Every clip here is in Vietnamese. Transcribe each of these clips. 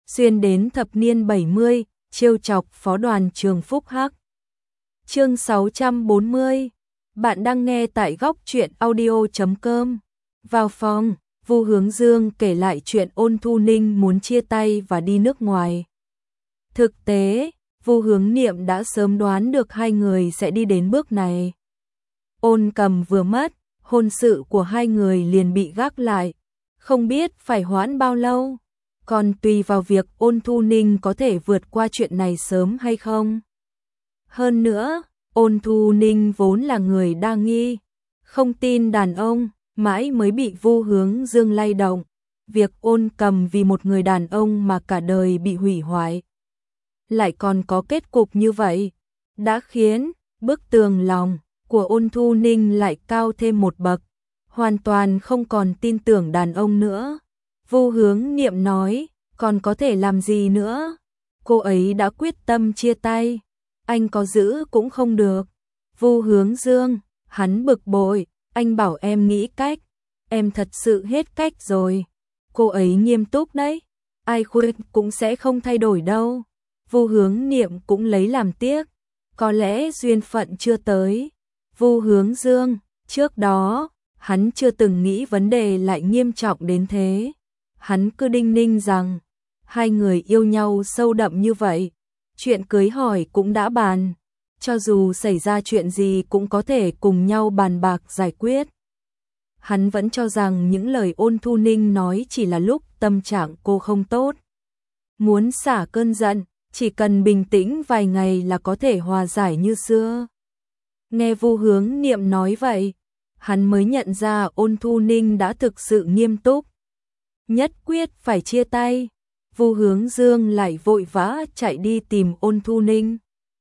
xuyên đến thập niên 70, trêu chọc phó đoàn trường Phúc Hắc. Chương 640. Bạn đang nghe tại góc truyện audio.com. Vào phòng, Vu Hướng Dương kể lại chuyện Ôn Thu Ninh muốn chia tay và đi nước ngoài. Thực tế, Vu Hướng Niệm đã sớm đoán được hai người sẽ đi đến bước này. Ôn Cầm vừa mất, hôn sự của hai người liền bị gác lại, không biết phải hoãn bao lâu, còn tùy vào việc Ôn Thu Ninh có thể vượt qua chuyện này sớm hay không. Hơn nữa, Ôn Thu Ninh vốn là người đa nghi, không tin đàn ông, mãi mới bị Vu Hướng Dương lay động. Việc Ôn Cầm vì một người đàn ông mà cả đời bị hủy hoại, lại còn có kết cục như vậy, đã khiến bức tường lòng của Ôn Thu Ninh lại cao thêm một bậc, hoàn toàn không còn tin tưởng đàn ông nữa. Vu Hướng Niệm nói, còn có thể làm gì nữa? Cô ấy đã quyết tâm chia tay, anh có giữ cũng không được. Vu Hướng Dương, hắn bực bội, anh bảo em nghĩ cách, em thật sự hết cách rồi. Cô ấy nghiêm túc đấy, ai khuyên cũng sẽ không thay đổi đâu. Vu Hướng Niệm cũng lấy làm tiếc, có lẽ duyên phận chưa tới. Vu Hướng Dương, trước đó, hắn chưa từng nghĩ vấn đề lại nghiêm trọng đến thế. Hắn cứ đinh ninh rằng, hai người yêu nhau sâu đậm như vậy, chuyện cưới hỏi cũng đã bàn, cho dù xảy ra chuyện gì cũng có thể cùng nhau bàn bạc giải quyết. Hắn vẫn cho rằng những lời Ôn Thu Ninh nói chỉ là lúc tâm trạng cô không tốt. Muốn xả cơn giận, chỉ cần bình tĩnh vài ngày là có thể hòa giải như xưa. Nghe Vu Hướng Niệm nói vậy, hắn mới nhận ra Ôn Thu Ninh đã thực sự nghiêm túc, nhất quyết phải chia tay. Vu Hướng Dương lại vội vã chạy đi tìm Ôn Thu Ninh.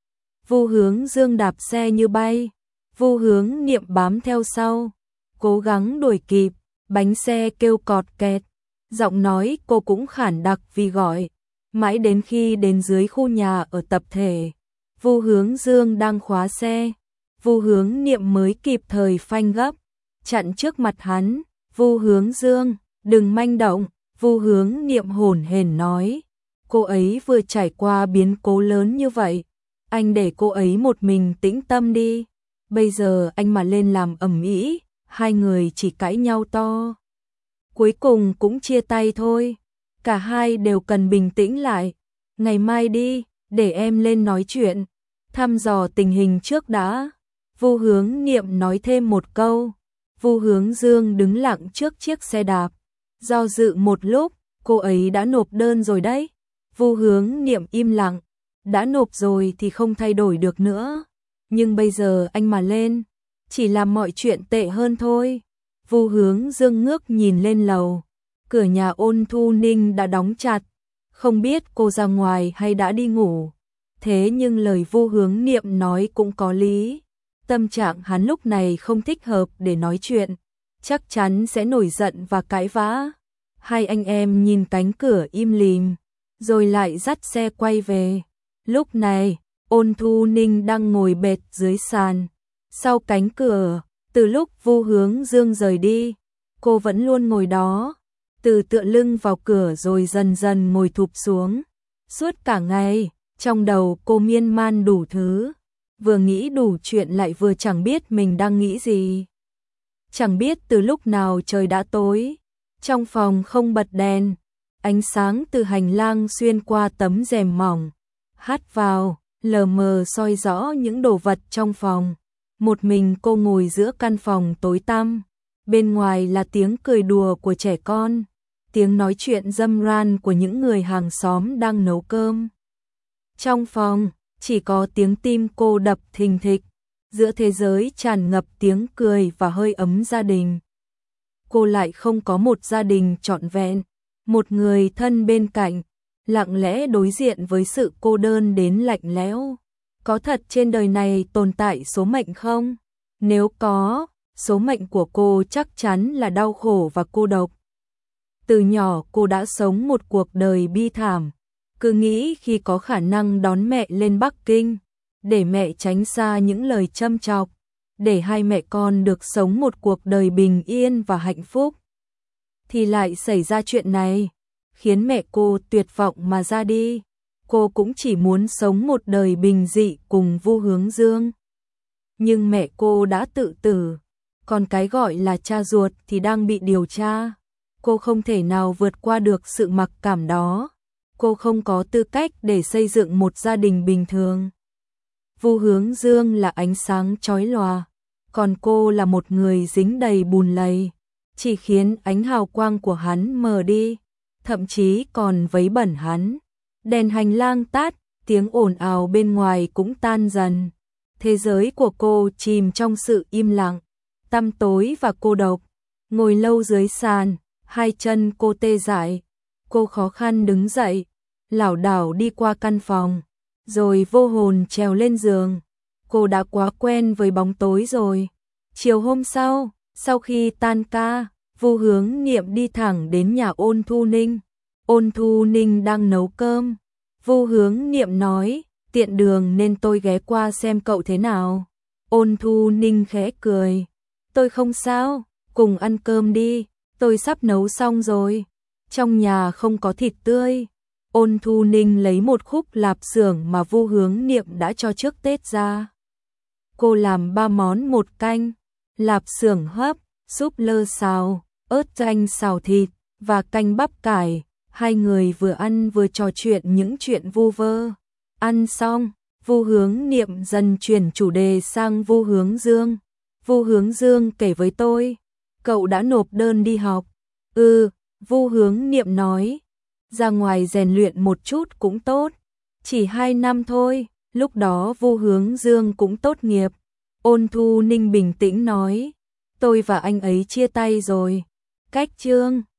Vu Hướng Dương đạp xe như bay, Vu Hướng Niệm bám theo sau, cố gắng đuổi kịp, bánh xe kêu cọt kẹt, giọng nói cô cũng khản đặc vì gọi. Mãi đến khi đến dưới khu nhà ở tập thể, Vu Hướng Dương đang khóa xe, Vu Hướng Niệm mới kịp thời phanh gấp, chặn trước mặt hắn. Vu Hướng Dương, đừng manh động. Vu Hướng Niệm hổn hển nói, cô ấy vừa trải qua biến cố lớn như vậy, anh để cô ấy một mình tĩnh tâm đi. Bây giờ anh mà lên làm ầm ĩ, hai người chỉ cãi nhau to, cuối cùng cũng chia tay thôi. Cả hai đều cần bình tĩnh lại. Ngày mai đi, để em lên nói chuyện, thăm dò tình hình trước đã. Vu Hướng Niệm nói thêm một câu. Vu Hướng Dương đứng lặng trước chiếc xe đạp, do dự một lúc, cô ấy đã nộp đơn rồi đấy. Vu Hướng Niệm im lặng, đã nộp rồi thì không thay đổi được nữa. Nhưng bây giờ anh mà lên, chỉ làm mọi chuyện tệ hơn thôi. Vu Hướng Dương ngước nhìn lên lầu, cửa nhà Ôn Thu Ninh đã đóng chặt, không biết cô ra ngoài hay đã đi ngủ. Thế nhưng lời Vu Hướng Niệm nói cũng có lý, tâm trạng hắn lúc này không thích hợp để nói chuyện, chắc chắn sẽ nổi giận và cãi vã. Hai anh em nhìn cánh cửa im lìm, rồi lại dắt xe quay về. Lúc này, Ôn Thu Ninh đang ngồi bệt dưới sàn, sau cánh cửa. Từ lúc Vu Hướng Dương rời đi, cô vẫn luôn ngồi đó, từ tựa lưng vào cửa rồi dần dần ngồi thụp xuống. Suốt cả ngày, trong đầu cô miên man đủ thứ, vừa nghĩ đủ chuyện lại vừa chẳng biết mình đang nghĩ gì. Chẳng biết từ lúc nào trời đã tối, trong phòng không bật đèn, ánh sáng từ hành lang xuyên qua tấm rèm mỏng hắt vào, lờ mờ soi rõ những đồ vật trong phòng. Một mình cô ngồi giữa căn phòng tối tăm, bên ngoài là tiếng cười đùa của trẻ con, tiếng nói chuyện râm ran của những người hàng xóm đang nấu cơm. Trong phòng, chỉ có tiếng tim cô đập thình thịch, giữa thế giới tràn ngập tiếng cười và hơi ấm gia đình. Cô lại không có một gia đình trọn vẹn, một người thân bên cạnh, lặng lẽ đối diện với sự cô đơn đến lạnh lẽo. Có thật trên đời này tồn tại số mệnh không? Nếu có, số mệnh của cô chắc chắn là đau khổ và cô độc. Từ nhỏ cô đã sống một cuộc đời bi thảm, cứ nghĩ khi có khả năng đón mẹ lên Bắc Kinh, để mẹ tránh xa những lời châm chọc, để hai mẹ con được sống một cuộc đời bình yên và hạnh phúc. Thì lại xảy ra chuyện này, khiến mẹ cô tuyệt vọng mà ra đi. Cô cũng chỉ muốn sống một đời bình dị cùng Vu Hướng Dương. Nhưng mẹ cô đã tự tử, còn cái gọi là cha ruột thì đang bị điều tra. Cô không thể nào vượt qua được sự mặc cảm đó. Cô không có tư cách để xây dựng một gia đình bình thường. Vu Hướng Dương là ánh sáng chói lòa, còn cô là một người dính đầy bùn lầy, chỉ khiến ánh hào quang của hắn mờ đi, thậm chí còn vấy bẩn hắn. Đèn hành lang tắt, tiếng ồn ào bên ngoài cũng tan dần. Thế giới của cô chìm trong sự im lặng, tăm tối và cô độc. Ngồi lâu dưới sàn, hai chân cô tê dại. Cô khó khăn đứng dậy, lảo đảo đi qua căn phòng, rồi vô hồn trèo lên giường. Cô đã quá quen với bóng tối rồi. Chiều hôm sau, sau khi tan ca, Vu Hướng Niệm đi thẳng đến nhà Ôn Thu Ninh. Ôn Thu Ninh đang nấu cơm. Vu Hướng Niệm nói, tiện đường nên tôi ghé qua xem cậu thế nào. Ôn Thu Ninh khẽ cười. Tôi không sao, cùng ăn cơm đi, tôi sắp nấu xong rồi. Trong nhà không có thịt tươi. Ôn Thu Ninh lấy một khúc lạp xưởng mà Vu Hướng Niệm đã cho trước Tết ra. Cô làm 3 món một canh, lạp xưởng hấp, súp lơ xào, ớt chanh xào thịt và canh bắp cải. Hai người vừa ăn vừa trò chuyện những chuyện vu vơ. Ăn xong, Vu Hướng Niệm dần chuyển chủ đề sang Vu Hướng Dương. Vu Hướng Dương kể với tôi, cậu đã nộp đơn đi học. Vu Hướng Niệm nói, ra ngoài rèn luyện một chút cũng tốt. Chỉ 2 năm thôi, lúc đó Vu Hướng Dương cũng tốt nghiệp. Ôn Thu Ninh bình tĩnh nói, tôi và anh ấy chia tay rồi. Cách chương